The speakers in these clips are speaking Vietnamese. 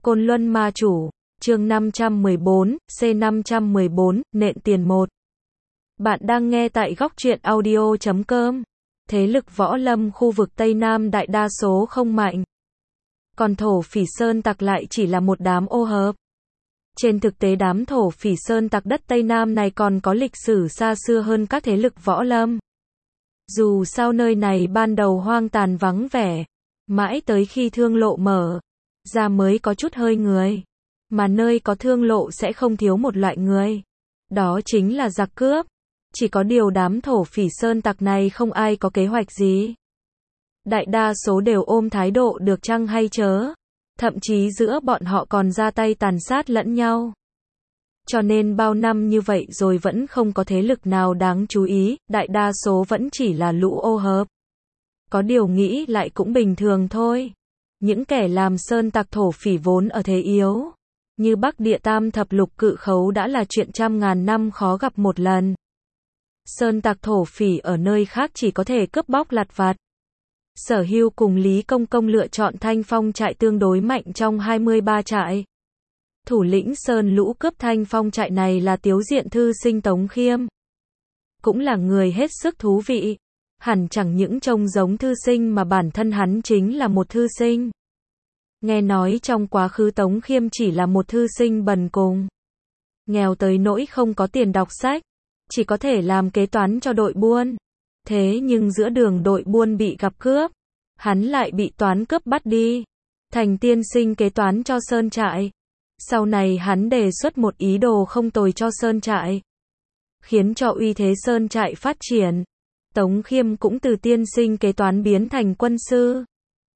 Côn Luân Ma Chủ, chương 514, C514, nện tiền 1. Bạn đang nghe tại góc truyện audio.com. Thế lực võ lâm khu vực Tây Nam đại đa số không mạnh. Còn thổ phỉ sơn tặc lại chỉ là một đám ô hợp. Trên thực tế đám thổ phỉ sơn tặc đất Tây Nam này còn có lịch sử xa xưa hơn các thế lực võ lâm. Dù sao nơi này ban đầu hoang tàn vắng vẻ, mãi tới khi thương lộ mở ra mới có chút hơi người. Mà nơi có thương lộ sẽ không thiếu một loại người. Đó chính là giặc cướp. Chỉ có điều đám thổ phỉ sơn tặc này không ai có kế hoạch gì. Đại đa số đều ôm thái độ được chăng hay chớ. Thậm chí giữa bọn họ còn ra tay tàn sát lẫn nhau. Cho nên bao năm như vậy rồi vẫn không có thế lực nào đáng chú ý, đại đa số vẫn chỉ là lũ ô hợp. Có điều nghĩ lại cũng bình thường thôi. Những kẻ làm sơn tặc thổ phỉ vốn ở thế yếu, như Bắc Địa Tam Thập Lục Cự Khấu đã là chuyện trăm ngàn năm khó gặp một lần. Sơn tặc thổ phỉ ở nơi khác chỉ có thể cướp bóc lặt vặt. Sở Hưu cùng Lý Công Công lựa chọn Thanh Phong trại tương đối mạnh trong 23 trại. Thủ lĩnh sơn lũ cướp Thanh Phong trại này là Tiếu Diện thư sinh Tống Khiêm. Cũng là người hết sức thú vị. Hẳn chẳng những trông giống thư sinh mà bản thân hắn chính là một thư sinh. Nghe nói trong quá khứ Tống Khiêm chỉ là một thư sinh bần cùng. Nghèo tới nỗi không có tiền đọc sách. Chỉ có thể làm kế toán cho đội buôn. Thế nhưng giữa đường đội buôn bị gặp cướp. Hắn lại bị toán cướp bắt đi. Thành tiên sinh kế toán cho sơn trại. Sau này hắn đề xuất một ý đồ không tồi cho sơn trại. Khiến cho uy thế sơn trại phát triển. Tống Khiêm cũng từ tiên sinh kế toán biến thành quân sư.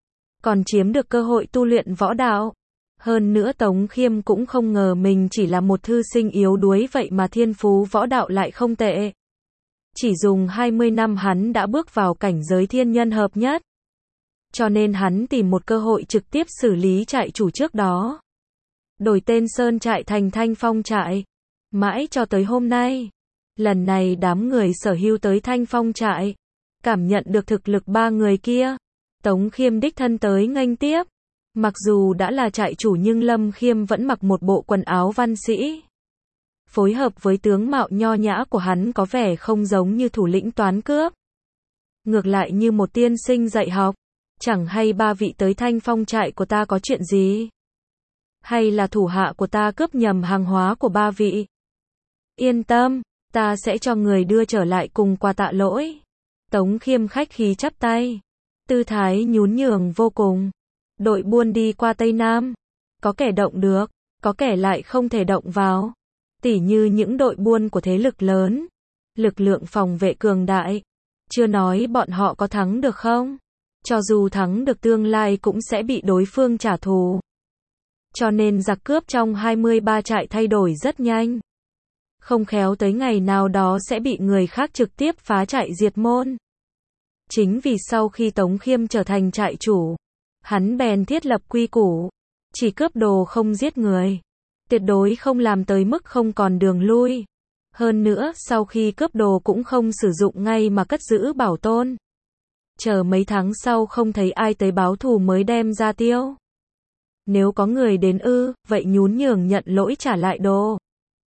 Còn chiếm được cơ hội tu luyện võ đạo. Hơn nữa Tống Khiêm cũng không ngờ mình chỉ là một thư sinh yếu đuối vậy mà thiên phú võ đạo lại không tệ. Chỉ dùng 20 năm hắn đã bước vào cảnh giới thiên nhân hợp nhất. Cho nên hắn tìm một cơ hội trực tiếp xử lý trại chủ trước đó. Đổi tên sơn trại thành Thanh Phong trại. Mãi cho tới hôm nay. Lần này đám người Sở Hưu tới Thanh Phong trại. Cảm nhận được thực lực ba người kia. Tống Khiêm đích thân tới nghênh tiếp. Mặc dù đã là trại chủ nhưng Lâm Khiêm vẫn mặc một bộ quần áo văn sĩ. Phối hợp với tướng mạo nho nhã của hắn có vẻ không giống như thủ lĩnh toán cướp. Ngược lại như một tiên sinh dạy học. Chẳng hay ba vị tới Thanh Phong trại của ta có chuyện gì? Hay là thủ hạ của ta cướp nhầm hàng hóa của ba vị? Yên tâm, ta sẽ cho người đưa trở lại cùng quà tạ lỗi. Tống Khiêm khách khí chắp tay. Tư thái nhún nhường vô cùng. Đội buôn đi qua Tây Nam. Có kẻ động được, có kẻ lại không thể động vào. Tỉ như những đội buôn của thế lực lớn. Lực lượng phòng vệ cường đại. Chưa nói bọn họ có thắng được không? Cho dù thắng được tương lai cũng sẽ bị đối phương trả thù. Cho nên giặc cướp trong 23 trại thay đổi rất nhanh. Không khéo tới ngày nào đó sẽ bị người khác trực tiếp phá trại diệt môn. Chính vì sau khi Tống Khiêm trở thành trại chủ, hắn bèn thiết lập quy củ. Chỉ cướp đồ không giết người. Tuyệt đối không làm tới mức không còn đường lui. Hơn nữa sau khi cướp đồ cũng không sử dụng ngay mà cất giữ bảo tồn. Chờ mấy tháng sau không thấy ai tới báo thù mới đem ra tiêu. Nếu có người đến vậy nhún nhường nhận lỗi trả lại đồ.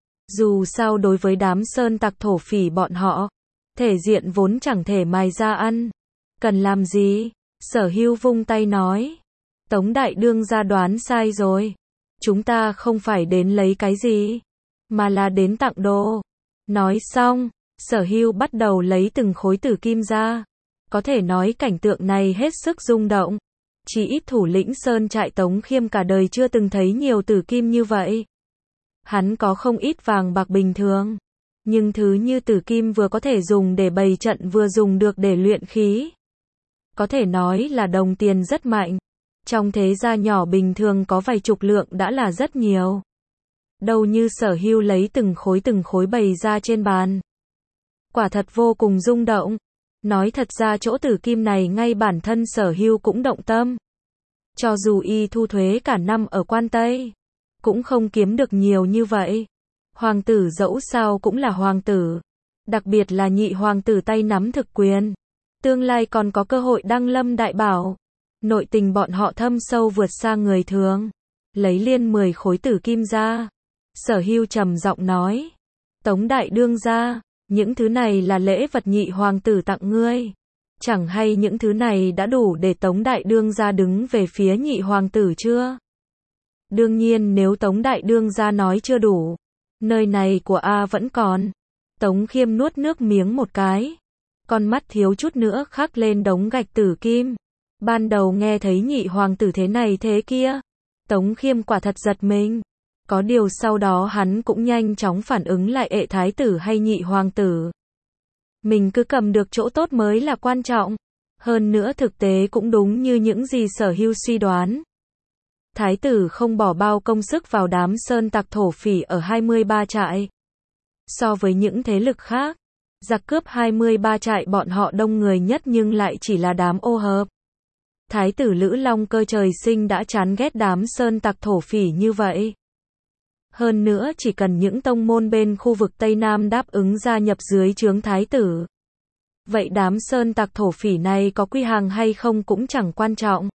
Dù sao đối với đám sơn tặc thổ phỉ bọn họ, thể diện vốn chẳng thể mài ra ăn. Cần làm gì? Sở Hưu vung tay nói. Tống đại đương gia đoán sai rồi. Chúng ta không phải đến lấy cái gì, mà là đến tặng đồ. Nói xong, Sở Hưu bắt đầu lấy từng khối tử kim ra. Có thể nói cảnh tượng này hết sức rung động. Chỉ ít thủ lĩnh sơn trại Tống Khiêm cả đời chưa từng thấy nhiều tử kim như vậy. Hắn có không ít vàng bạc bình thường. Nhưng thứ như tử kim vừa có thể dùng để bày trận vừa dùng được để luyện khí. Có thể nói là đồng tiền rất mạnh. Trong thế gia nhỏ bình thường có vài chục lượng đã là rất nhiều. Đâu như Sở Hưu lấy từng khối bày ra trên bàn. Quả thật vô cùng rung động. Nói thật ra chỗ tử kim này ngay bản thân Sở Hưu cũng động tâm. Cho dù y thu thuế cả năm ở quan Tây, cũng không kiếm được nhiều như vậy. Hoàng tử dẫu sao cũng là hoàng tử. Đặc biệt là nhị hoàng tử tay nắm thực quyền. Tương lai còn có cơ hội đăng lâm đại bảo. Nội tình bọn họ thâm sâu vượt xa người thường. lấy liên 10 khối tử kim ra. Sở Hưu trầm giọng nói, Tống đại đương gia, những thứ này là lễ vật nhị hoàng tử tặng ngươi. Chẳng hay những thứ này đã đủ để Tống đại đương gia đứng về phía nhị hoàng tử chưa? Đương nhiên nếu Tống đại đương gia nói chưa đủ, nơi này của A vẫn còn. Tống Khiêm nuốt nước miếng một cái, con mắt thiếu chút nữa khắc lên đống gạch tử kim. Ban đầu nghe thấy nhị hoàng tử thế này thế kia, Tống Khiêm quả thật giật mình. Có điều sau đó hắn cũng nhanh chóng phản ứng lại, ệ thái tử hay nhị hoàng tử. Mình cứ cầm được chỗ tốt mới là quan trọng. Hơn nữa thực tế cũng đúng như những gì Sở Hưu suy đoán. Thái tử không bỏ bao công sức vào đám sơn tặc thổ phỉ ở 23 trại. So với những thế lực khác, giặc cướp 23 trại bọn họ đông người nhất nhưng lại chỉ là đám ô hợp. Thái tử Lữ Long Cơ trời sinh đã chán ghét đám sơn tặc thổ phỉ như vậy. Hơn nữa chỉ cần những tông môn bên khu vực Tây Nam đáp ứng gia nhập dưới trướng thái tử. Vậy đám sơn tặc thổ phỉ này có quy hàng hay không cũng chẳng quan trọng.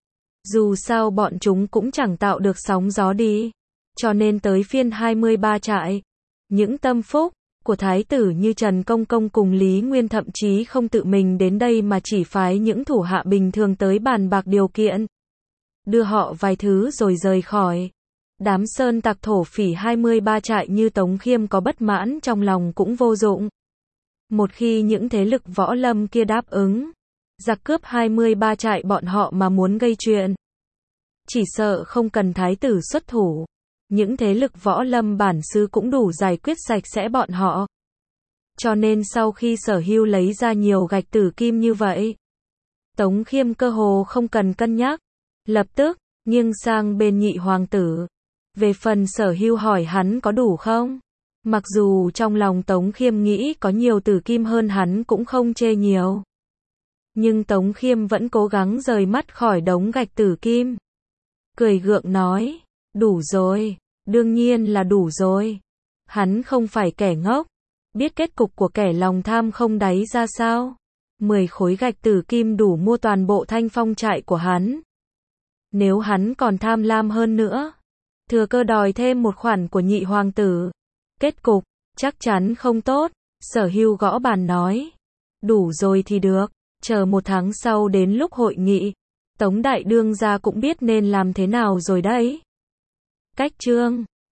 Dù sao bọn chúng cũng chẳng tạo được sóng gió đi. Cho nên tới phiên 23 trại, những tâm phúc của thái tử như Trần Công Công cùng Lý Nguyên thậm chí không tự mình đến đây mà chỉ phái những thủ hạ bình thường tới bàn bạc điều kiện. Đưa họ vài thứ rồi rời khỏi. Đám sơn tặc thổ phỉ 23 trại như Tống Khiêm có bất mãn trong lòng cũng vô dụng. Một khi những thế lực võ lâm kia đáp ứng, giặc cướp 23 trại bọn họ mà muốn gây chuyện, chỉ sợ không cần thái tử xuất thủ, những thế lực võ lâm bản xứ cũng đủ giải quyết sạch sẽ bọn họ. Cho nên sau khi Sở Hưu lấy ra nhiều gạch tử kim như vậy, Tống Khiêm cơ hồ không cần cân nhắc, lập tức nghiêng sang bên nhị hoàng tử. Về phần Sở Hưu hỏi hắn có đủ không? Mặc dù trong lòng Tống Khiêm nghĩ có nhiều tử kim hơn hắn cũng không chê nhiều. Nhưng Tống Khiêm vẫn cố gắng rời mắt khỏi đống gạch tử kim. Cười gượng nói, đủ rồi, đương nhiên là đủ rồi. Hắn không phải kẻ ngốc, biết kết cục của kẻ lòng tham không đáy ra sao. 10 khối gạch tử kim đủ mua toàn bộ Thanh Phong trại của hắn. Nếu hắn còn tham lam hơn nữa, thừa cơ đòi thêm một khoản của nhị hoàng tử, kết cục chắc chắn không tốt. Sở Hưu gõ bàn nói, đủ rồi thì được, chờ 1 tháng sau đến lúc hội nghị, Tống đại đương gia cũng biết nên làm thế nào rồi đấy. Cách chương